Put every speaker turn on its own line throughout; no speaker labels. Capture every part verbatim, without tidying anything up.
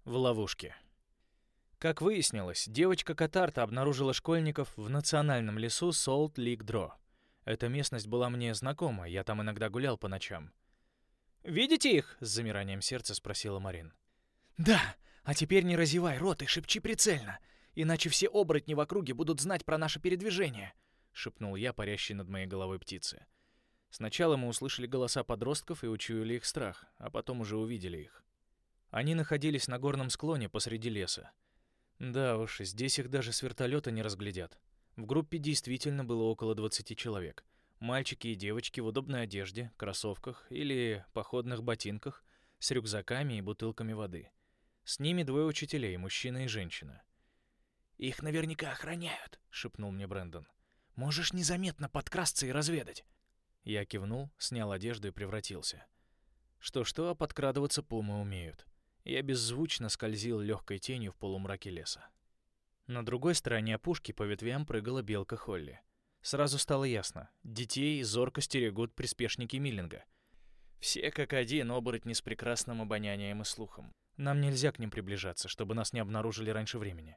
В ловушке. Как выяснилось, девочка Катарта обнаружила школьников в национальном лесу Солт-Лик-Дро. Эта местность была мне знакома, я там иногда гулял по ночам. «Видите их?» — с замиранием сердца спросила Марин. «Да, а теперь не разевай рот и шепчи прицельно, иначе все оборотни в округе будут знать про наше передвижение», — шепнул я парящей над моей головой птице. Сначала мы услышали голоса подростков и учуяли их страх, а потом уже увидели их. Они находились на горном склоне посреди леса. Да уж, здесь их даже с вертолета не разглядят. В группе действительно было около двадцати человек. Мальчики и девочки в удобной одежде, кроссовках или походных ботинках, с рюкзаками и бутылками воды. С ними двое учителей, мужчина и женщина. «Их наверняка охраняют», — шепнул мне Брэндон. «Можешь незаметно подкрасться и разведать». Я кивнул, снял одежду и превратился. Что-что, а подкрадываться пумы умеют. Я беззвучно скользил легкой тенью в полумраке леса. На другой стороне опушки по ветвям прыгала белка Холли. Сразу стало ясно — детей зорко стерегут приспешники Миллинга. Все как один оборотни с прекрасным обонянием и слухом. Нам нельзя к ним приближаться, чтобы нас не обнаружили раньше времени.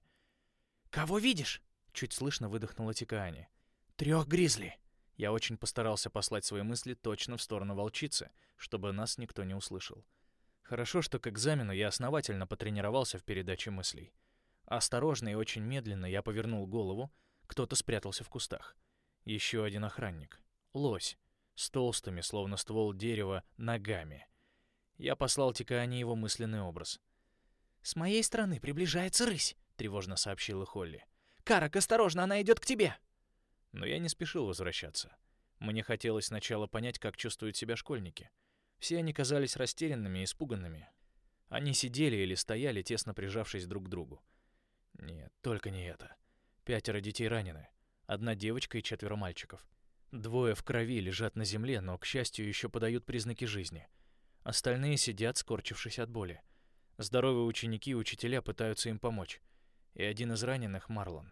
«Кого видишь?» — чуть слышно выдохнула Тикаани. «Трех гризли». Я очень постарался послать свои мысли точно в сторону волчицы, чтобы нас никто не услышал. Хорошо, что к экзамену я основательно потренировался в передаче мыслей. Осторожно и очень медленно я повернул голову, кто-то спрятался в кустах. Еще один охранник. Лось. С толстыми, словно ствол дерева, ногами. Я послал Тикаани его мысленный образ. «С моей стороны приближается рысь», — тревожно сообщила Холли. «Карак, осторожно, она идет к тебе!» Но я не спешил возвращаться. Мне хотелось сначала понять, как чувствуют себя школьники. Все они казались растерянными и испуганными. Они сидели или стояли, тесно прижавшись друг к другу. Нет, только не это. Пятеро детей ранены. Одна девочка и четверо мальчиков. Двое в крови лежат на земле, но, к счастью, еще подают признаки жизни. Остальные сидят, скорчившись от боли. Здоровые ученики и учителя пытаются им помочь. И один из раненых — Марлон.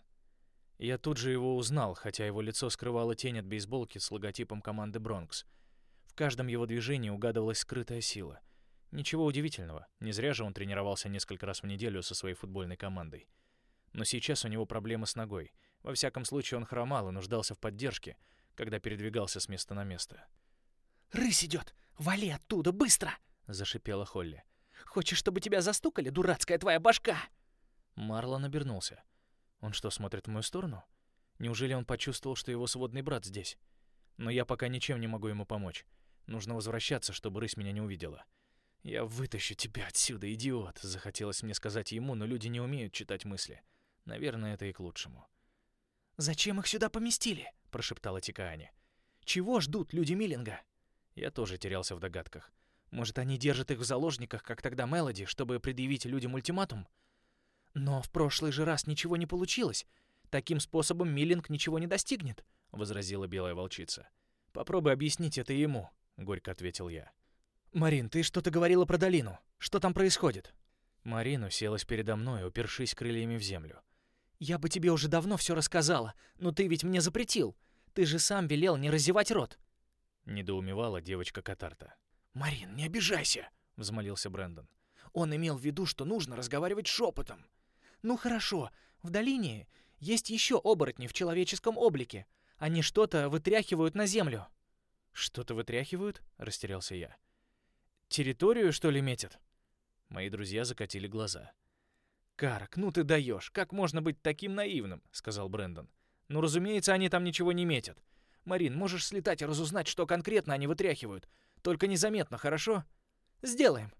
Я тут же его узнал, хотя его лицо скрывало тень от бейсболки с логотипом команды «Бронкс». В каждом его движении угадывалась скрытая сила. Ничего удивительного, не зря же он тренировался несколько раз в неделю со своей футбольной командой. Но сейчас у него проблемы с ногой. Во всяком случае, он хромал и нуждался в поддержке, когда передвигался с места на место. «Рысь идет! Вали оттуда, быстро!» — зашипела Холли. «Хочешь, чтобы тебя застукали, дурацкая твоя башка?» Марлон обернулся. Он что, смотрит в мою сторону? Неужели он почувствовал, что его сводный брат здесь? Но я пока ничем не могу ему помочь. Нужно возвращаться, чтобы рысь меня не увидела. «Я вытащу тебя отсюда, идиот!» — захотелось мне сказать ему, но люди не умеют читать мысли. Наверное, это и к лучшему. «Зачем их сюда поместили?» — прошептала Тикаани. «Чего ждут люди Миллинга?» Я тоже терялся в догадках. Может, они держат их в заложниках, как тогда Мелоди, чтобы предъявить людям ультиматум? «Но в прошлый же раз ничего не получилось. Таким способом Миллинг ничего не достигнет», — возразила белая волчица. «Попробуй объяснить это ему», — горько ответил я. «Марин, ты что-то говорила про долину. Что там происходит?» Марин уселась передо мной, упершись крыльями в землю. «Я бы тебе уже давно все рассказала, но ты ведь мне запретил. Ты же сам велел не разевать рот», — недоумевала девочка Катарта. «Марин, не обижайся», — взмолился Брэндон. «Он имел в виду, что нужно разговаривать шепотом». «Ну хорошо, в долине есть еще оборотни в человеческом облике. Они что-то вытряхивают на землю». «Что-то вытряхивают?» — растерялся я. «Территорию, что ли, метят?» Мои друзья закатили глаза. «Карак, ну ты даешь! Как можно быть таким наивным?» — сказал Брэндон. «Ну, разумеется, они там ничего не метят. Марин, можешь слетать и разузнать, что конкретно они вытряхивают. Только незаметно, хорошо?» «Сделаем».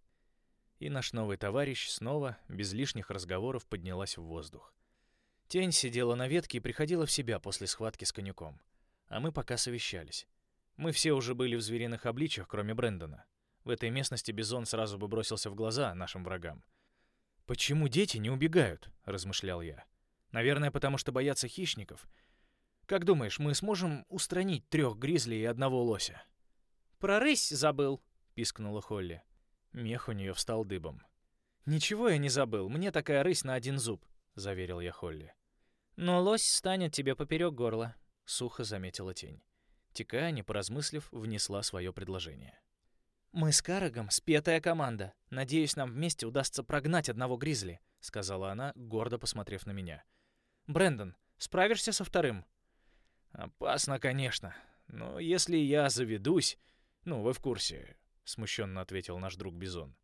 И наш новый товарищ снова, без лишних разговоров, поднялась в воздух. Тень сидела на ветке и приходила в себя после схватки с конюком. А мы пока совещались. Мы все уже были в звериных обличьях, кроме Брэндона. В этой местности Бизон сразу бы бросился в глаза нашим врагам. «Почему дети не убегают?» — размышлял я. «Наверное, потому что боятся хищников. Как думаешь, мы сможем устранить трех гризли и одного лося?» «Про рысь забыл», — пискнула Холли. Мех у нее встал дыбом. «Ничего я не забыл, мне такая рысь на один зуб», — заверил я Холли. «Но лось станет тебе поперек горла», — сухо заметила тень. Тикаани, поразмыслив, внесла свое предложение. «Мы с Карагом спетая команда. Надеюсь, нам вместе удастся прогнать одного гризли», — сказала она, гордо посмотрев на меня. «Брэндон, справишься со вторым?» «Опасно, конечно. Но если я заведусь... Ну, вы в курсе», — смущенно ответил наш друг Бизон.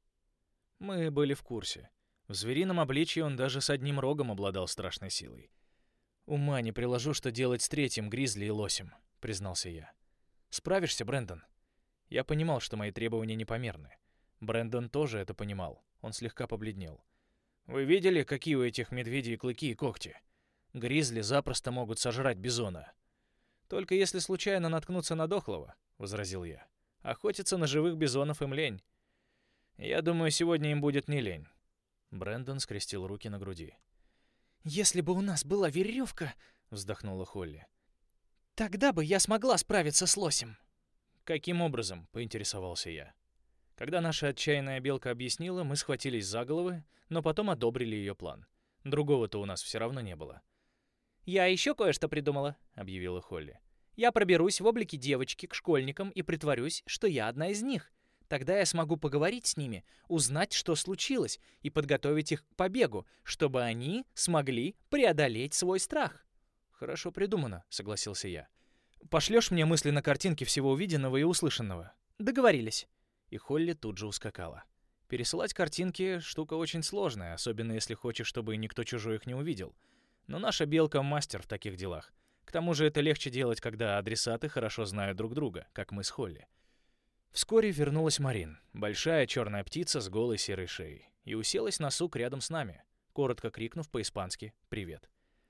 Мы были в курсе. В зверином обличье он даже с одним рогом обладал страшной силой. «Ума не приложу, что делать с третьим гризли и лосем», — признался я. «Справишься, Брэндон?» Я понимал, что мои требования непомерны. Брэндон тоже это понимал. Он слегка побледнел. «Вы видели, какие у этих медведей клыки и когти? Гризли запросто могут сожрать бизона». «Только если случайно наткнуться на дохлого», — возразил я. «Охотиться на живых бизонов им лень». «Я думаю, сегодня им будет не лень». Брэндон скрестил руки на груди. «Если бы у нас была веревка», — вздохнула Холли, — «тогда бы я смогла справиться с лосем». «Каким образом?» — поинтересовался я. Когда наша отчаянная белка объяснила, мы схватились за головы, но потом одобрили ее план. Другого-то у нас все равно не было. «Я еще кое-что придумала», — объявила Холли. «Я проберусь в облике девочки к школьникам и притворюсь, что я одна из них. Тогда я смогу поговорить с ними, узнать, что случилось, и подготовить их к побегу, чтобы они смогли преодолеть свой страх». «Хорошо придумано», — согласился я. «Пошлешь мне мысленно картинки всего увиденного и услышанного?» «Договорились». И Холли тут же ускакала. Пересылать картинки — штука очень сложная, особенно если хочешь, чтобы никто чужой их не увидел. Но наша белка — мастер в таких делах. К тому же это легче делать, когда адресаты хорошо знают друг друга, как мы с Холли. Вскоре вернулась Марин, большая черная птица с голой серой шеей, и уселась на сук рядом с нами, коротко крикнув по-испански «Привет».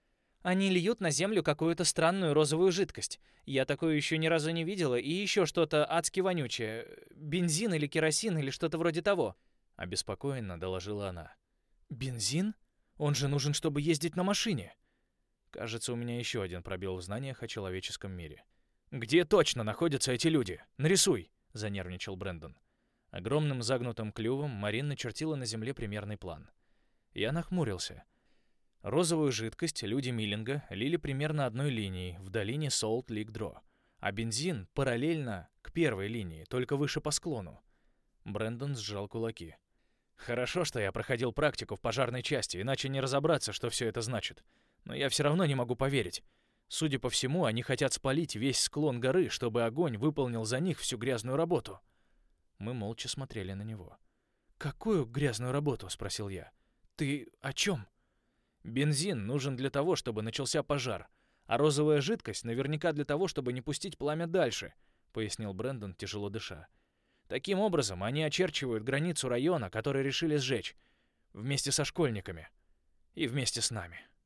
«Они льют на землю какую-то странную розовую жидкость. Я такое еще ни разу не видела, и еще что-то адски вонючее. Бензин или керосин или что-то вроде того», — обеспокоенно доложила она. «Бензин? Он же нужен, чтобы ездить на машине». Кажется, у меня еще один пробел в знаниях о человеческом мире. «Где точно находятся эти люди? Нарисуй!» — занервничал Брэндон. Огромным загнутым клювом Марин начертила на земле примерный план. Я нахмурился. Розовую жидкость люди Миллинга лили примерно одной линией в долине Солт-Лик-Дро, а бензин параллельно к первой линии, только выше по склону. Брэндон сжал кулаки. «Хорошо, что я проходил практику в пожарной части, иначе не разобраться, что все это значит. Но я все равно не могу поверить. Судя по всему, они хотят спалить весь склон горы, чтобы огонь выполнил за них всю грязную работу». Мы молча смотрели на него. «Какую грязную работу?» — спросил я. «Ты о чем?» «Бензин нужен для того, чтобы начался пожар, а розовая жидкость наверняка для того, чтобы не пустить пламя дальше», — пояснил Брэндон, тяжело дыша. «Таким образом, они очерчивают границу района, который решили сжечь, вместе со школьниками и вместе с нами».